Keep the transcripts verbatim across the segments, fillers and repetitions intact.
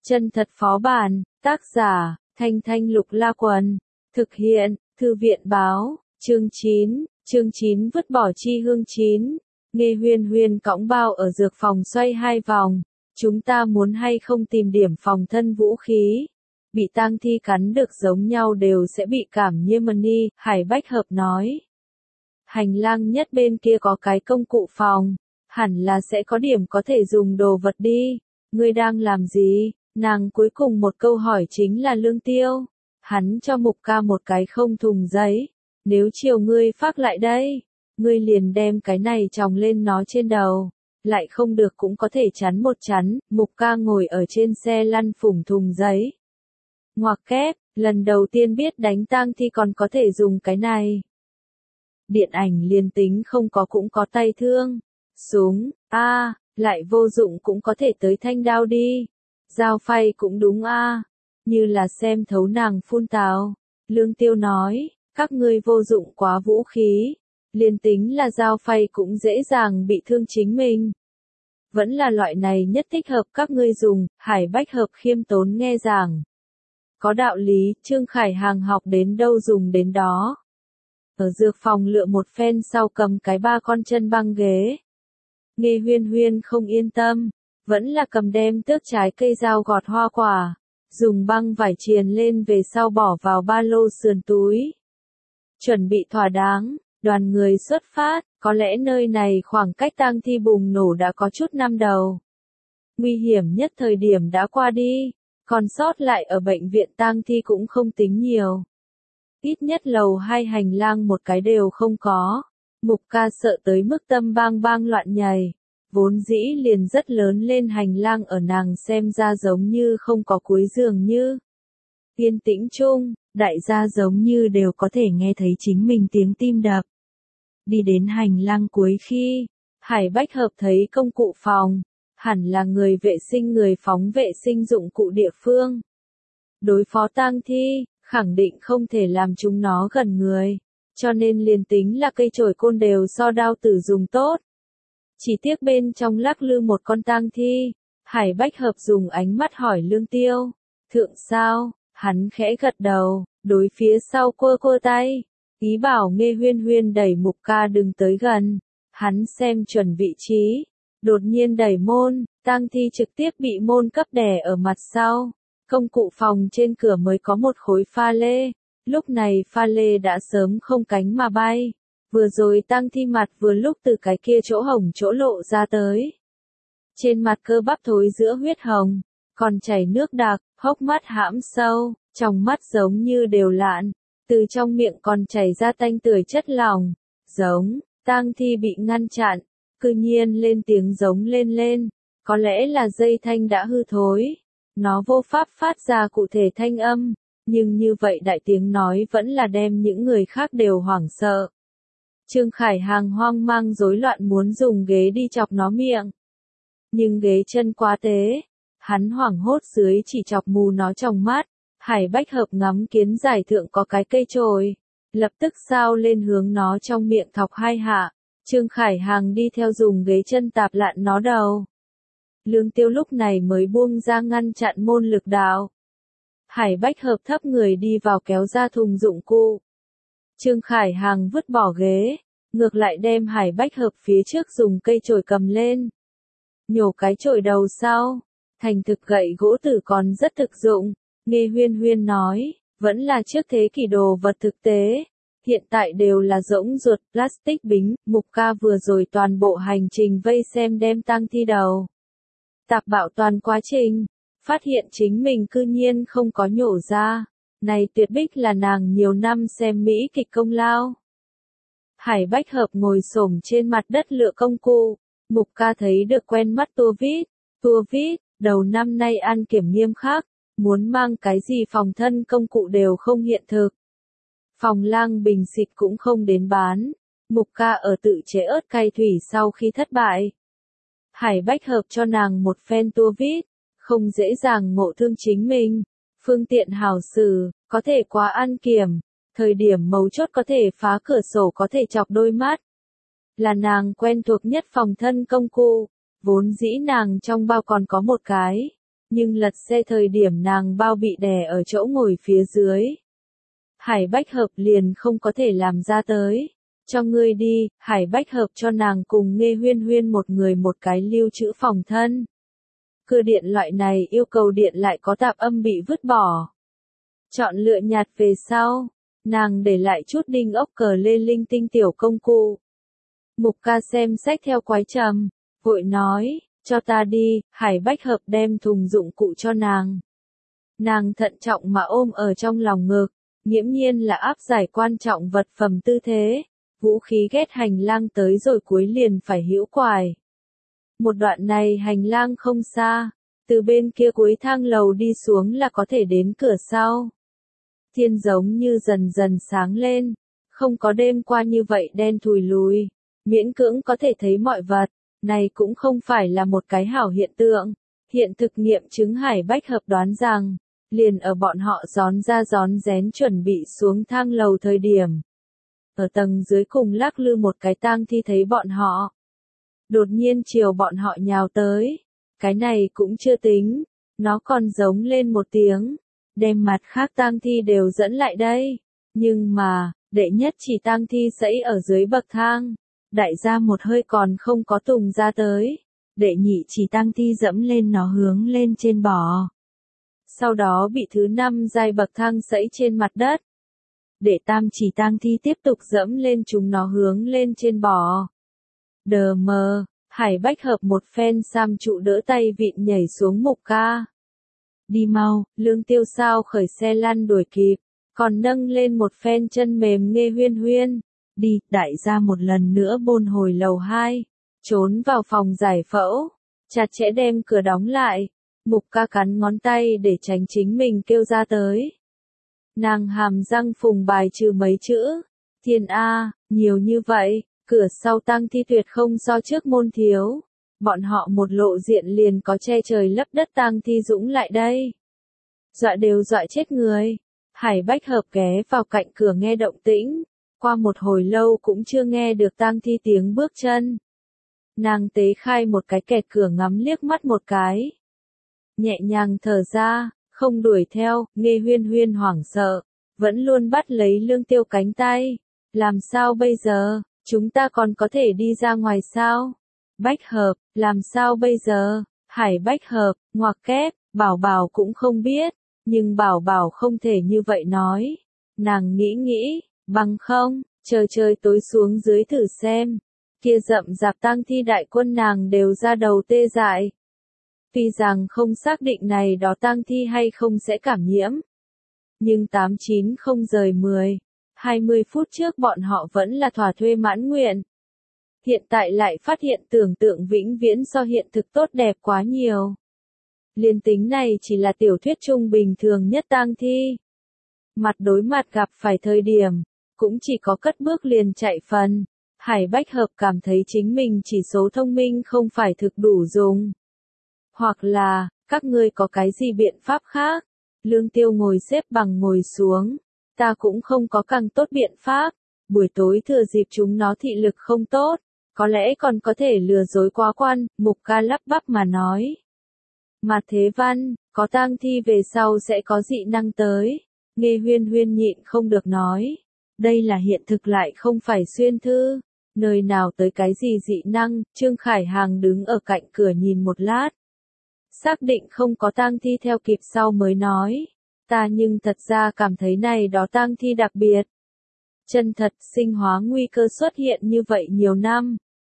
Chân thật phó bản, tác giả, Thanh Thanh Lục La Quần, thực hiện, Thư viện báo, chương chín, chương chín vứt bỏ chi hương chín, Nghe Huyên Huyên cõng bao ở dược phòng xoay hai vòng, chúng ta muốn hay không tìm điểm phòng thân vũ khí, bị tang thi cắn được giống nhau đều sẽ bị cảm nhiễm ni, Hải Bách Hợp nói. Hành lang nhất bên kia có cái công cụ phòng, hẳn là sẽ có điểm có thể dùng đồ vật đi, ngươi đang làm gì? Nàng cuối cùng một câu hỏi chính là Lương Tiêu. Hắn cho Mục Ca một cái không thùng giấy. Nếu chiều ngươi phát lại đây, ngươi liền đem cái này tròng lên nó trên đầu. Lại không được cũng có thể chắn một chắn. Mục Ca ngồi ở trên xe lăn phủng thùng giấy. Ngoặc kép, lần đầu tiên biết đánh tang thi còn có thể dùng cái này. Điện ảnh liền tính không có cũng có tay thương. Súng, a à, lại vô dụng cũng có thể tới thanh đao đi. Dao phay cũng đúng a, à. Như là xem thấu nàng phun tào. Lương Tiêu nói, các ngươi vô dụng quá vũ khí, liền tính là dao phay cũng dễ dàng bị thương chính mình. Vẫn là loại này nhất thích hợp các ngươi dùng, Hải Bách Hợp khiêm tốn nghe giảng. Có đạo lý, Trương Khải Hàng học đến đâu dùng đến đó. Ở dược phòng lựa một phen sau cầm cái ba con chân băng ghế. Nghe Huyên Huyên không yên tâm. Vẫn là cầm đem tước trái cây dao gọt hoa quả, dùng băng vải triền lên về sau bỏ vào ba lô sườn túi. Chuẩn bị thỏa đáng, đoàn người xuất phát, có lẽ nơi này khoảng cách tang thi bùng nổ đã có chút năm đầu. Nguy hiểm nhất thời điểm đã qua đi, còn sót lại ở bệnh viện tang thi cũng không tính nhiều. Ít nhất lầu hai hành lang một cái đều không có, Mục Ca sợ tới mức tâm bang bang loạn nhảy. Vốn dĩ liền rất lớn lên hành lang ở nàng xem ra giống như không có cuối giường như. Yên tĩnh chung, đại gia giống như đều có thể nghe thấy chính mình tiếng tim đập. Đi đến hành lang cuối khi, Hải Bách Hợp thấy công cụ phòng, hẳn là người vệ sinh người phóng vệ sinh dụng cụ địa phương. Đối phó tang thi, khẳng định không thể làm chúng nó gần người, cho nên liền tính là cây chổi côn đều so đao tử dùng tốt. Chỉ tiếc bên trong lắc lư một con tang thi, Hải Bách Hợp dùng ánh mắt hỏi Lương Tiêu, thượng sao, hắn khẽ gật đầu, đối phía sau quơ quơ tay, ý bảo Nghe Huyên Huyên đẩy Mục Ca đừng tới gần, hắn xem chuẩn vị trí, đột nhiên đẩy môn, tang thi trực tiếp bị môn cấp đè ở mặt sau, công cụ phòng trên cửa mới có một khối pha lê, lúc này pha lê đã sớm không cánh mà bay. Vừa rồi tang thi mặt vừa lúc từ cái kia chỗ hồng chỗ lộ ra tới. Trên mặt cơ bắp thối giữa huyết hồng, còn chảy nước đặc, hốc mắt hãm sâu, trong mắt giống như đều lạn, từ trong miệng còn chảy ra tanh tưởi chất lỏng, giống, tang thi bị ngăn chặn, cư nhiên lên tiếng giống lên lên, có lẽ là dây thanh đã hư thối, nó vô pháp phát ra cụ thể thanh âm, nhưng như vậy đại tiếng nói vẫn là đem những người khác đều hoảng sợ. Trương Khải Hàng hoang mang rối loạn muốn dùng ghế đi chọc nó miệng. Nhưng ghế chân quá tế, hắn hoảng hốt dưới chỉ chọc mù nó trong mắt, Hải Bách Hợp ngắm kiến giải thượng có cái cây chổi, lập tức sao lên hướng nó trong miệng thọc hai hạ, Trương Khải Hàng đi theo dùng ghế chân tạp lạn nó đầu. Lương Tiêu lúc này mới buông ra ngăn chặn môn lực đạo. Hải Bách Hợp thấp người đi vào kéo ra thùng dụng cụ. Trương Khải Hàng vứt bỏ ghế, ngược lại đem Hải Bách Hợp phía trước dùng cây chổi cầm lên. Nhổ cái chổi đầu sau, thành thực gậy gỗ tử còn rất thực dụng, Nghe Huyên Huyên nói, vẫn là trước thế kỷ đồ vật thực tế, hiện tại đều là rỗng ruột, plastic bính, Mục Ca vừa rồi toàn bộ hành trình vây xem đem tang thi đầu. Tạp bạo toàn quá trình, phát hiện chính mình cư nhiên không có nhổ ra. Này tuyệt bích là nàng nhiều năm xem Mỹ kịch công lao. Hải Bách Hợp ngồi xổm trên mặt đất lựa công cụ, Mục Ca thấy được quen mắt tua vít, tua vít, đầu năm nay ăn kiểm nghiêm khắc, muốn mang cái gì phòng thân công cụ đều không hiện thực. Phòng lang bình xịt cũng không đến bán, Mục Ca ở tự chế ớt cay thủy sau khi thất bại. Hải Bách Hợp cho nàng một phen tua vít, không dễ dàng ngộ thương chính mình. Phương tiện hảo xử, có thể quá ăn kiểm, thời điểm mấu chốt có thể phá cửa sổ có thể chọc đôi mắt. Là nàng quen thuộc nhất phòng thân công cụ, vốn dĩ nàng trong bao còn có một cái, nhưng lật xe thời điểm nàng bao bị đè ở chỗ ngồi phía dưới. Hải Bách Hợp liền không có thể làm ra tới. Cho ngươi đi, Hải Bách Hợp cho nàng cùng Nghe Huyên Huyên một người một cái lưu trữ phòng thân. Cưa điện loại này yêu cầu điện lại có tạp âm bị vứt bỏ. Chọn lựa nhạt về sau, nàng để lại chút đinh ốc cờ lê linh tinh tiểu công cụ. Mục Ca xem sách theo quái trầm, vội nói, cho ta đi, Hải Bách Hợp đem thùng dụng cụ cho nàng. Nàng thận trọng mà ôm ở trong lòng ngực, nghiễm nhiên là áp giải quan trọng vật phẩm tư thế, vũ khí ghét hành lang tới rồi cuối liền phải hữu quài. Một đoạn này hành lang không xa, từ bên kia cuối thang lầu đi xuống là có thể đến cửa sau. Thiên giống như dần dần sáng lên, không có đêm qua như vậy đen thùi lùi, miễn cưỡng có thể thấy mọi vật, này cũng không phải là một cái hảo hiện tượng. Hiện thực nghiệm chứng Hải Bách Hợp đoán rằng, liền ở bọn họ gión ra gión rén chuẩn bị xuống thang lầu thời điểm. Ở tầng dưới cùng lắc lư một cái tang thi thấy bọn họ. Đột nhiên chiều bọn họ nhào tới. Cái này cũng chưa tính, nó còn giống lên một tiếng, đem mặt khác tang thi đều dẫn lại đây. Nhưng mà, đệ nhất chỉ tang thi sẫy ở dưới bậc thang. Đại gia một hơi còn không có tùng ra tới. Đệ nhị chỉ tang thi dẫm lên nó hướng lên trên bò. Sau đó bị thứ năm giai bậc thang sẫy trên mặt đất. Đệ tam chỉ tang thi tiếp tục dẫm lên chúng nó hướng lên trên bò. Đờ mờ, Hải Bách Hợp một phen sam trụ đỡ tay vịn nhảy xuống Mục Ca. Đi mau, Lương Tiêu sao khởi xe lăn đuổi kịp, còn nâng lên một phen chân mềm Nghe Huyên Huyên. Đi, đại gia một lần nữa bôn hồi lầu hai, trốn vào phòng giải phẫu, chặt chẽ đem cửa đóng lại. Mục Ca cắn ngón tay để tránh chính mình kêu ra tới. Nàng hàm răng phùng bài trừ mấy chữ. Thiên A, nhiều như vậy, cửa sau tang thi tuyệt không so trước môn thiếu. Bọn họ một lộ diện liền có che trời lấp đất tang thi dũng lại đây. Dọa đều dọa chết người. Hải Bách Hợp ghé vào cạnh cửa nghe động tĩnh. Qua một hồi lâu cũng chưa nghe được tang thi tiếng bước chân. Nàng tế khai một cái kẹt cửa ngắm liếc mắt một cái. Nhẹ nhàng thở ra, không đuổi theo. Nghe Huyên Huyên hoảng sợ, vẫn luôn bắt lấy Lương Tiêu cánh tay. Làm sao bây giờ, chúng ta còn có thể đi ra ngoài sao? Bách Hợp, làm sao bây giờ? Hải Bách Hợp, ngoặc kép, Bảo Bảo cũng không biết, nhưng Bảo Bảo không thể như vậy nói. Nàng nghĩ nghĩ, bằng không, trời trời tối xuống dưới thử xem. Kia rậm rạp tang thi đại quân nàng đều ra đầu tê dại. Tuy rằng không xác định này đó tang thi hay không sẽ cảm nhiễm. Nhưng tám chín không rời mười, hai mươi phút trước bọn họ vẫn là thỏa thuê mãn nguyện. Hiện tại lại phát hiện tưởng tượng vĩnh viễn so hiện thực tốt đẹp quá nhiều. Liên tính này chỉ là tiểu thuyết trung bình thường nhất tang thi. Mặt đối mặt gặp phải thời điểm, cũng chỉ có cất bước liền chạy phần. Hải Bách Hợp cảm thấy chính mình chỉ số thông minh không phải thực đủ dùng. Hoặc là, các ngươi có cái gì biện pháp khác? Lương Tiêu ngồi xếp bằng ngồi xuống. Ta cũng không có càng tốt biện pháp. Buổi tối thừa dịp chúng nó thị lực không tốt. Có lẽ còn có thể lừa dối quá quan, Mục Ca lắp bắp mà nói. Mà Thế Văn, có tang thi về sau sẽ có dị năng tới. Nghe Huyên Huyên nhịn không được nói. Đây là hiện thực lại không phải xuyên thư. Nơi nào tới cái gì dị năng, Trương Khải Hàng đứng ở cạnh cửa nhìn một lát. Xác định không có tang thi theo kịp sau mới nói. Ta nhưng thật ra cảm thấy này đó tang thi đặc biệt. Chân thật, sinh hóa nguy cơ xuất hiện như vậy nhiều năm.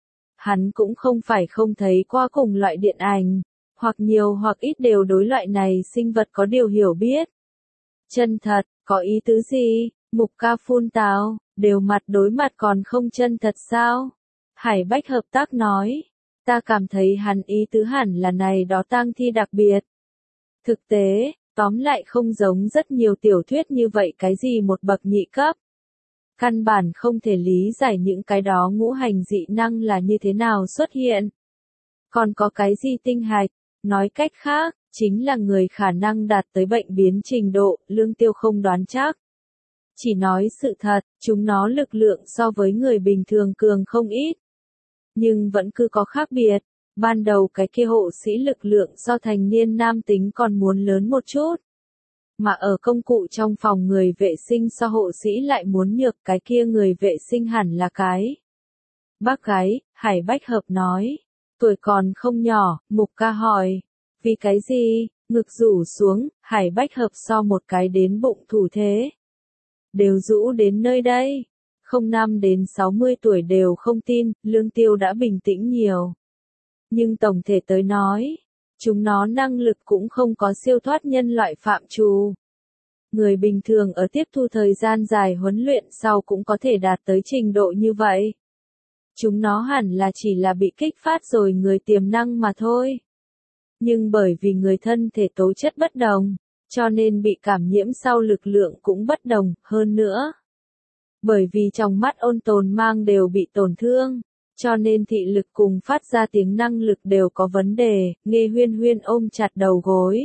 Hắn cũng không phải không thấy qua cùng loại điện ảnh, hoặc nhiều hoặc ít đều đối loại này sinh vật có điều hiểu biết. Chân thật, có ý tứ gì? Mục Ca phun tào, đều mặt đối mặt còn không chân thật sao? Hải Bách hợp tác nói, ta cảm thấy hắn ý tứ hẳn là này đó tang thi đặc biệt. Thực tế, tóm lại không giống rất nhiều tiểu thuyết như vậy cái gì một bậc nhị cấp. Căn bản không thể lý giải những cái đó ngũ hành dị năng là như thế nào xuất hiện. Còn có cái gì tinh hạch, nói cách khác, chính là người khả năng đạt tới bệnh biến trình độ, Lương Tiêu không đoán chắc. Chỉ nói sự thật, chúng nó lực lượng so với người bình thường cường không ít. Nhưng vẫn cứ có khác biệt, Ban đầu cái kia hộ sĩ lực lượng do thành niên nam tính còn muốn lớn một chút. Mà ở công cụ trong phòng người vệ sinh so hộ sĩ lại muốn nhược, cái kia người vệ sinh hẳn là cái bác gái, Hải Bách Hợp nói. Tuổi còn không nhỏ, Mục Ca hỏi. Vì cái gì? Ngực rủ xuống, Hải Bách Hợp so một cái đến bụng thủ thế. Đều rũ đến nơi đây. Không năm đến sáu mươi tuổi đều không tin, Lương Tiêu đã bình tĩnh nhiều. Nhưng tổng thể tới nói, chúng nó năng lực cũng không có siêu thoát nhân loại phạm trù. Người bình thường ở tiếp thu thời gian dài huấn luyện sau cũng có thể đạt tới trình độ như vậy. Chúng nó hẳn là chỉ là bị kích phát rồi người tiềm năng mà thôi. Nhưng bởi vì người thân thể tố chất bất đồng, cho nên bị cảm nhiễm sau lực lượng cũng bất đồng, hơn nữa. Bởi vì trong mắt ôn tồn mang đều bị tổn thương, cho nên thị lực cùng phát ra tiếng năng lực đều có vấn đề, Nghe Huyên Huyên ôm chặt đầu gối.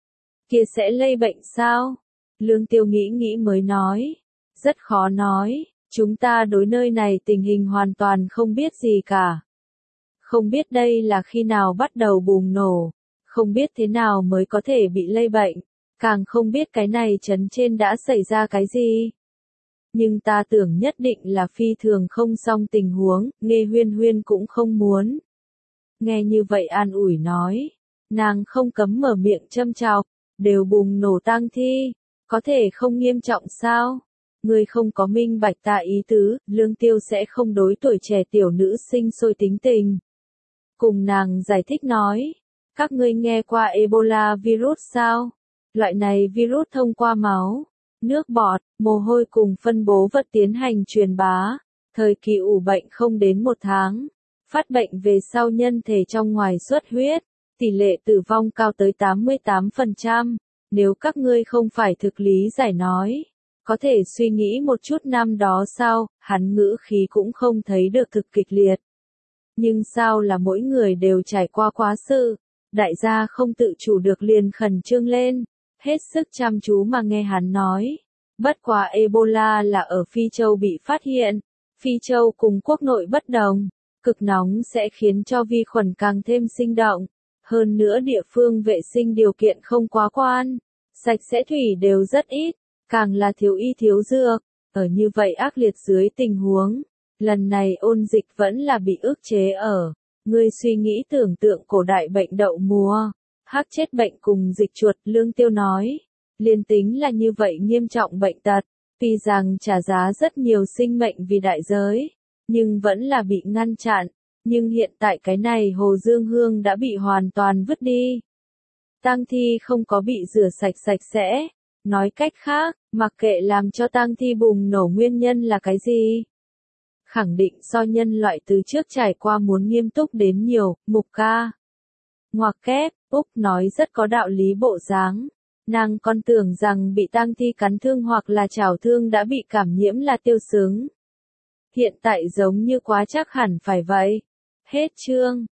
Kia sẽ lây bệnh sao? Lương Tiêu nghĩ nghĩ mới nói. Rất khó nói, chúng ta đối nơi này tình hình hoàn toàn không biết gì cả. Không biết đây là khi nào bắt đầu bùng nổ, không biết thế nào mới có thể bị lây bệnh, càng không biết cái này trấn trên đã xảy ra cái gì. Nhưng ta tưởng nhất định là phi thường không xong tình huống, Nghe Huyên Huyên cũng không muốn. Nghe như vậy an ủi nói, nàng không cấm mở miệng châm chọc, đều bùng nổ tang thi, có thể không nghiêm trọng sao? Ngươi không có minh bạch ta ý tứ, Lương Tiêu sẽ không đối tuổi trẻ tiểu nữ sinh sôi tính tình. Cùng nàng giải thích nói, các ngươi nghe qua Ebola virus sao? Loại này virus thông qua máu, nước bọt, mồ hôi cùng phân bố vật tiến hành truyền bá. Thời kỳ ủ bệnh không đến một tháng, phát bệnh về sau nhân thể trong ngoài xuất huyết, tỷ lệ tử vong cao tới tám mươi tám phần trăm. Nếu các ngươi không phải thực lý giải nói, có thể suy nghĩ một chút năm đó sao, hắn ngữ khí cũng không thấy được thực kịch liệt. Nhưng sao là mỗi người đều trải qua quá sự, đại gia không tự chủ được liền khẩn trương lên, hết sức chăm chú mà nghe hắn nói. Bất quá Ebola là ở Phi Châu bị phát hiện, Phi Châu cùng quốc nội bất đồng, cực nóng sẽ khiến cho vi khuẩn càng thêm sinh động. Hơn nữa địa phương vệ sinh điều kiện không quá quan, sạch sẽ thủy đều rất ít, càng là thiếu y thiếu dược. Ở như vậy ác liệt dưới tình huống, lần này ôn dịch vẫn là bị ức chế ở. Ngươi suy nghĩ tưởng tượng cổ đại bệnh đậu mùa, hắc chết bệnh cùng dịch chuột, Lương Tiêu nói. Liên tính là như vậy nghiêm trọng bệnh tật, tuy rằng trả giá rất nhiều sinh mệnh vì đại giới, nhưng vẫn là bị ngăn chặn. Nhưng hiện tại cái này Hồ Dương Hương đã bị hoàn toàn vứt đi. Tang thi không có bị rửa sạch sạch sẽ. Nói cách khác, mặc kệ làm cho tang thi bùng nổ nguyên nhân là cái gì, khẳng định do nhân loại từ trước trải qua muốn nghiêm túc đến nhiều. Mục Ca ngoặc kép, Úc nói rất có đạo lý bộ dáng. Nàng còn tưởng rằng bị tang thi cắn thương hoặc là chảo thương đã bị cảm nhiễm là tiêu sướng. Hiện tại giống như quá chắc hẳn phải vậy. Hết chương.